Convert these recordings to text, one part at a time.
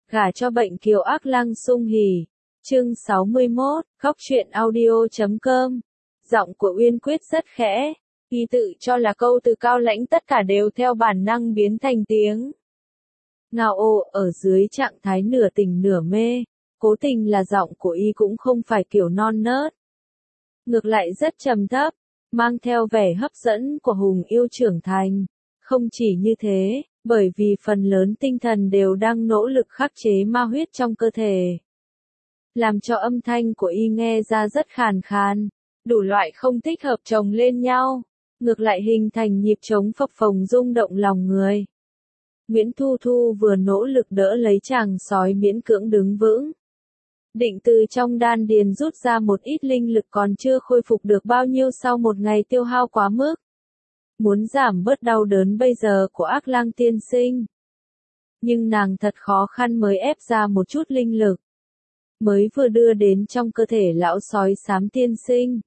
Gả cho bệnh kiều ác lăng sung hỉ. Chương 61, khóc chuyện audio.com. Giọng của Uyên Quyết rất khẽ, y tự cho là câu từ cao lãnh tất cả đều theo bản năng biến thành tiếng ngao ô ở dưới trạng thái nửa tỉnh nửa mê. Cố tình là giọng của y cũng không phải kiểu non nớt. Ngược lại rất trầm thấp, mang theo vẻ hấp dẫn của hùng yêu trưởng thành. Không chỉ như thế, bởi vì phần lớn tinh thần đều đang nỗ lực khắc chế ma huyết trong cơ thể. Làm cho âm thanh của y nghe ra rất khàn khàn, đủ loại không thích hợp chồng lên nhau, ngược lại hình thành nhịp trống phập phồng rung động lòng người. Nguyễn Thu Thu vừa nỗ lực đỡ lấy chàng sói miễn cưỡng đứng vững. Định từ trong đan điền rút ra một ít linh lực còn chưa khôi phục được bao nhiêu sau một ngày tiêu hao quá mức. Muốn giảm bớt đau đớn bây giờ của Ác Lang tiên sinh. Nhưng nàng thật khó khăn mới ép ra một chút linh lực. Mới vừa đưa đến trong cơ thể lão sói xám tiên sinh.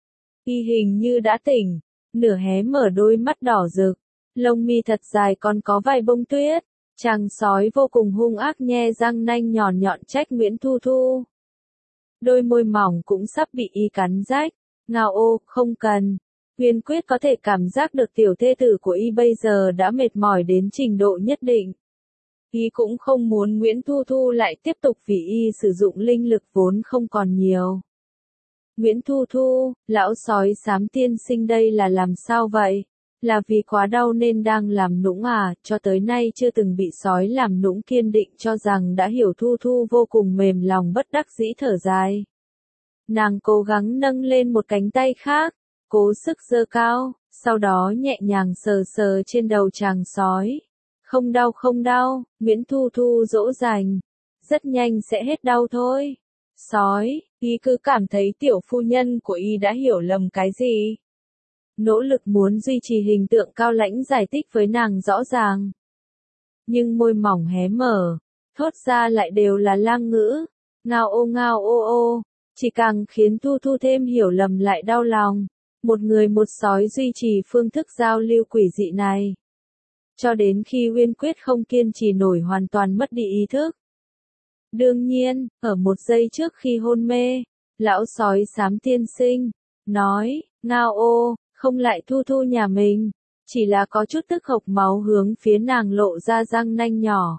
Y hình như đã tỉnh, nửa hé mở đôi mắt đỏ rực, lông mi thật dài còn có vài bông tuyết. Chàng sói vô cùng hung ác nhe răng nanh nhọn nhọn trách Nguyễn Thu Thu. Đôi môi mỏng cũng sắp bị y cắn rách. Ngao ô, không cần. Uyên Quyết có thể cảm giác được tiểu thê tử của y bây giờ đã mệt mỏi đến trình độ nhất định. Y cũng không muốn Nguyễn Thu Thu lại tiếp tục vì y sử dụng linh lực vốn không còn nhiều. Nguyễn Thu Thu, lão sói xám tiên sinh đây là làm sao vậy? Là vì quá đau nên đang làm nũng à? Cho tới nay chưa từng bị sói làm nũng kiên định cho rằng đã hiểu Thu Thu vô cùng mềm lòng bất đắc dĩ thở dài. Nàng cố gắng nâng lên một cánh tay khác, cố sức giơ cao, sau đó nhẹ nhàng sờ sờ trên đầu chàng sói. Không đau không đau, Nguyễn Thu Thu dỗ dành. Rất nhanh sẽ hết đau thôi. Sói, y cứ cảm thấy tiểu phu nhân của y đã hiểu lầm cái gì. Nỗ lực muốn duy trì hình tượng cao lãnh giải thích với nàng rõ ràng. Nhưng môi mỏng hé mở, thốt ra lại đều là lang ngữ. Ngao ô ô, chỉ càng khiến Thu Thu thêm hiểu lầm lại đau lòng. Một người một sói duy trì phương thức giao lưu quỷ dị này. Cho đến khi Uyên Quyết không kiên trì nổi hoàn toàn mất đi ý thức. Đương nhiên, ở một giây trước khi hôn mê, lão sói xám tiên sinh, nói, ngao ô, không lại Thu Thu nhà mình, chỉ là có chút tức hộc máu hướng phía nàng lộ ra răng nanh nhỏ.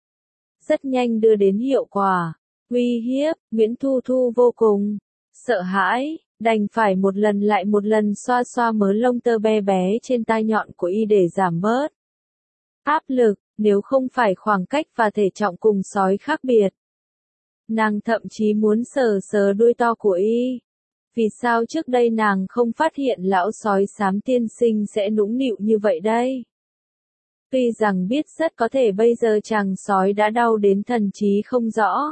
Rất nhanh đưa đến hiệu quả, uy hiếp, Nguyễn Thu Thu vô cùng sợ hãi, đành phải một lần lại một lần xoa xoa mớ lông tơ bé bé trên tai nhọn của y để giảm bớt áp lực, nếu không phải khoảng cách và thể trọng cùng sói khác biệt. Nàng thậm chí muốn sờ sờ đuôi to của y. Vì sao trước đây nàng không phát hiện lão sói xám tiên sinh sẽ nũng nịu như vậy đây? Tuy rằng biết rất có thể bây giờ chàng sói đã đau đến thần trí không rõ.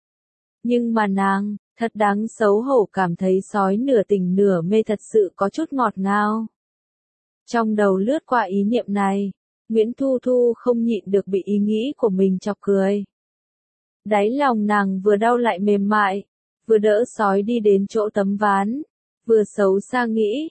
Nhưng mà nàng, thật đáng xấu hổ cảm thấy sói nửa tỉnh nửa mê thật sự có chút ngọt ngào. Trong đầu lướt qua ý niệm này, Nguyễn Thu Thu không nhịn được bị ý nghĩ của mình chọc cười. Đáy lòng nàng vừa đau lại mềm mại, vừa đỡ sói đi đến chỗ tấm ván, vừa xấu xa nghĩ,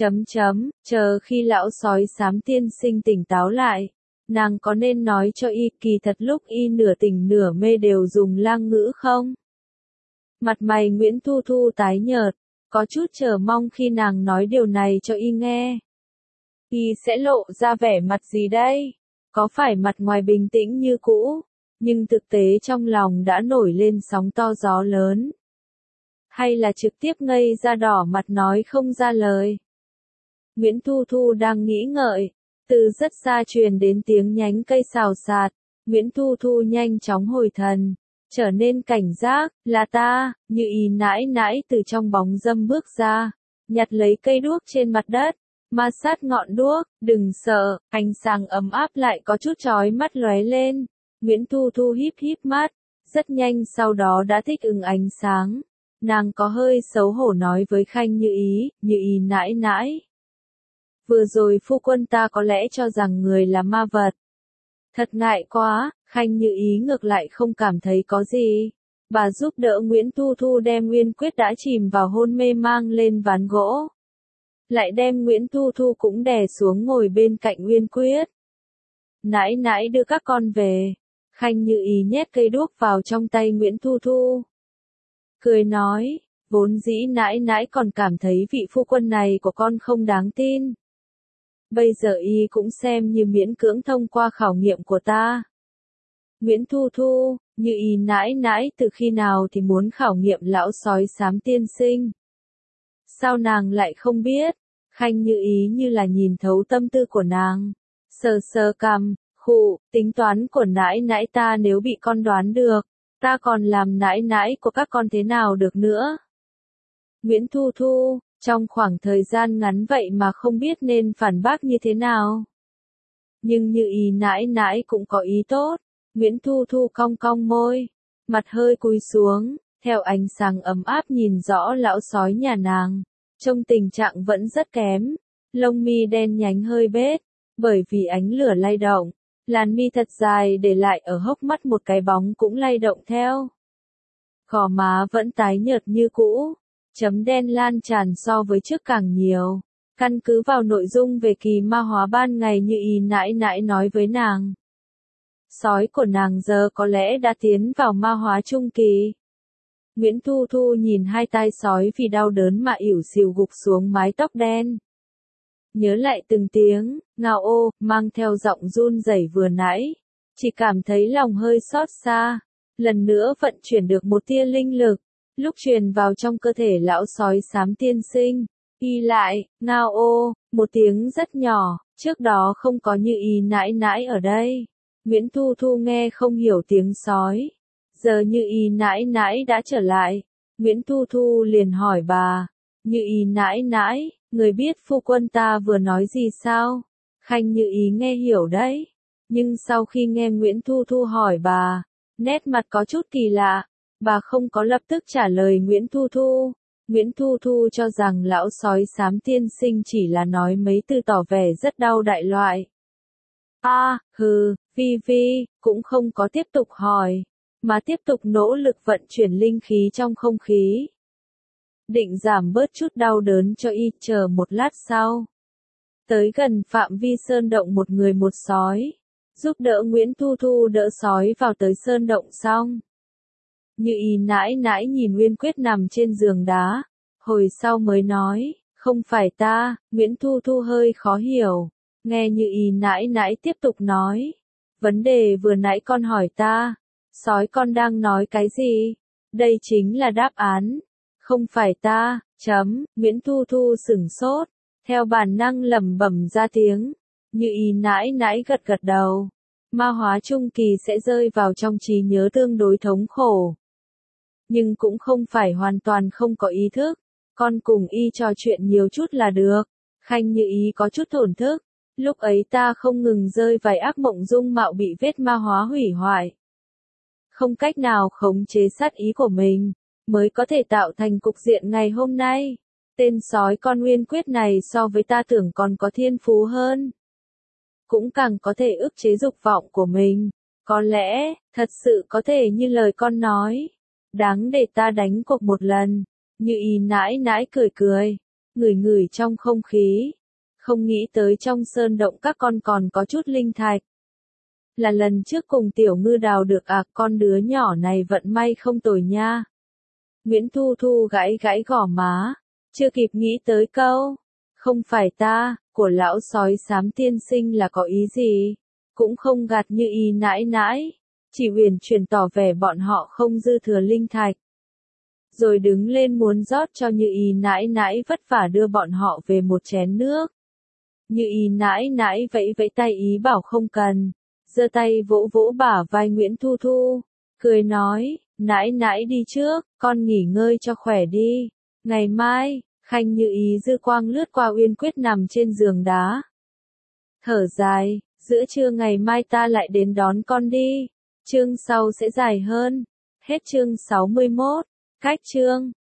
chờ khi lão sói xám tiên sinh tỉnh táo lại, nàng có nên nói cho y kỳ thật lúc y nửa tỉnh nửa mê đều dùng lang ngữ không? Mặt mày Nguyễn Thu Thu tái nhợt, có chút chờ mong khi nàng nói điều này cho y nghe. Y sẽ lộ ra vẻ mặt gì đây? Có phải mặt ngoài bình tĩnh như cũ, nhưng thực tế trong lòng đã nổi lên sóng to gió lớn? Hay là trực tiếp ngây ra đỏ mặt nói không ra lời? Nguyễn Thu Thu đang nghĩ ngợi, từ rất xa truyền đến tiếng nhánh cây xào xạc. Nguyễn Thu Thu nhanh chóng hồi thần, trở nên cảnh giác, là ta, như ý nãi nãi từ trong bóng râm bước ra, nhặt lấy cây đuốc trên mặt đất, ma sát ngọn đuốc, đừng sợ, ánh sáng ấm áp lại có chút chói mắt lóe lên. Nguyễn Thu Thu híp híp mắt, rất nhanh sau đó đã thích ứng ánh sáng. Nàng có hơi xấu hổ nói với Khanh Như Ý nãi nãi. Vừa rồi phu quân ta có lẽ cho rằng người là ma vật. Thật ngại quá, Khanh Như Ý ngược lại không cảm thấy có gì. Bà giúp đỡ Nguyễn Thu Thu đem Uyên Quyết đã chìm vào hôn mê mang lên ván gỗ. Lại đem Nguyễn Thu Thu cũng đè xuống ngồi bên cạnh Uyên Quyết. Nãi nãi đưa các con về. Khanh Như Ý nhét cây đuốc vào trong tay Nguyễn Thu Thu. Cười nói, vốn dĩ nãi nãi còn cảm thấy vị phu quân này của con không đáng tin. Bây giờ y cũng xem như miễn cưỡng thông qua khảo nghiệm của ta. Nguyễn Thu Thu, Như Ý nãi nãi từ khi nào thì muốn khảo nghiệm lão sói xám tiên sinh? Sao nàng lại không biết? Khanh Như Ý như là nhìn thấu tâm tư của nàng. Sờ sờ cằm, khụ, tính toán của nãi nãi ta nếu bị con đoán được, ta còn làm nãi nãi của các con thế nào được nữa? Nguyễn Thu Thu, trong khoảng thời gian ngắn vậy mà không biết nên phản bác như thế nào. Nhưng Như Ý nãi nãi cũng có ý tốt. Nguyễn Thu Thu cong cong môi, mặt hơi cúi xuống, theo ánh sáng ấm áp nhìn rõ lão sói nhà nàng, trông tình trạng vẫn rất kém, lông mi đen nhánh hơi bết, bởi vì ánh lửa lay động, làn mi thật dài để lại ở hốc mắt một cái bóng cũng lay động theo. Gò má vẫn tái nhợt như cũ, chấm đen lan tràn so với trước càng nhiều. Căn cứ vào nội dung về kỳ ma hóa ban ngày Như Ý nãi nãi nói với nàng, sói của nàng giờ có lẽ đã tiến vào ma hóa trung kỳ. Nguyễn Thu Thu nhìn hai tai sói vì đau đớn mà ỉu xìu gục xuống mái tóc đen. Nhớ lại từng tiếng, ngao ô, mang theo giọng run rẩy vừa nãy. Chỉ cảm thấy lòng hơi xót xa. Lần nữa vận chuyển được một tia linh lực. Lúc truyền vào trong cơ thể lão sói xám tiên sinh. Y lại, ngao ô, một tiếng rất nhỏ, trước đó không có Như Ý nãi nãi ở đây. Nguyễn Thu Thu nghe không hiểu tiếng sói. Giờ Như Ý nãi nãi đã trở lại. Nguyễn Thu Thu liền hỏi bà. Như Ý nãi nãi, người biết phu quân ta vừa nói gì sao? Khanh Như Ý nghe hiểu đấy. Nhưng sau khi nghe Nguyễn Thu Thu hỏi bà, nét mặt có chút kỳ lạ. Bà không có lập tức trả lời Nguyễn Thu Thu. Nguyễn Thu Thu cho rằng lão sói xám tiên sinh chỉ là nói mấy từ tỏ vẻ rất đau đại loại. Vi Vi, cũng không có tiếp tục hỏi, mà tiếp tục nỗ lực vận chuyển linh khí trong không khí. Định giảm bớt chút đau đớn cho y, chờ một lát sau. Tới gần phạm vi sơn động một người một sói, giúp đỡ Nguyễn Thu Thu đỡ sói vào tới sơn động xong. Như Ý nãi nãi nhìn Nguyên Quyết nằm trên giường đá, hồi sau mới nói, không phải ta. Nguyễn Thu Thu hơi khó hiểu, nghe Như Ý nãi nãi tiếp tục nói, vấn đề vừa nãy con hỏi ta, sói con đang nói cái gì? Đây chính là đáp án. Không phải ta, Nguyễn Thu Thu sửng sốt, theo bản năng lẩm bẩm ra tiếng. Như Ý nãi nãi gật gật đầu. Ma hóa trung kỳ sẽ rơi vào trong trí nhớ tương đối thống khổ. Nhưng cũng không phải hoàn toàn không có ý thức. Con cùng y trò chuyện nhiều chút là được. Khanh Như Ý có chút thổn thức. Lúc ấy ta không ngừng rơi vài ác mộng dung mạo bị vết ma hóa hủy hoại. Không cách nào khống chế sát ý của mình, mới có thể tạo thành cục diện ngày hôm nay. Tên sói con Nguyên Quyết này so với ta tưởng còn có thiên phú hơn. Cũng càng có thể ức chế dục vọng của mình. Có lẽ, thật sự có thể như lời con nói. Đáng để ta đánh cuộc một lần. Như Ý nãi nãi cười cười, ngửi ngửi trong không khí. Không nghĩ tới trong sơn động các con còn có chút linh thạch. Là lần trước cùng Tiểu Ngư đào được con đứa nhỏ này vận may không tồi nha. Nguyễn Thu Thu gãi gãi gò má, chưa kịp nghĩ tới câu, không phải ta, của lão sói xám tiên sinh là có ý gì, cũng không gạt Như Ý nãi nãi, chỉ uyển chuyển tỏ vẻ bọn họ không dư thừa linh thạch. Rồi đứng lên muốn rót cho Như Ý nãi nãi vất vả đưa bọn họ về một chén nước. Như Ý nãi nãi vẫy vẫy tay ý bảo không cần, giơ tay vỗ vỗ bả vai Nguyễn Thu Thu, cười nói, nãi nãi đi trước, con nghỉ ngơi cho khỏe đi, ngày mai. Khanh Như Ý dư quang lướt qua Uyên Quyết nằm trên giường đá. Thở dài, giữa trưa ngày mai ta lại đến đón con đi, chương sau sẽ dài hơn. Hết chương 61, cách chương.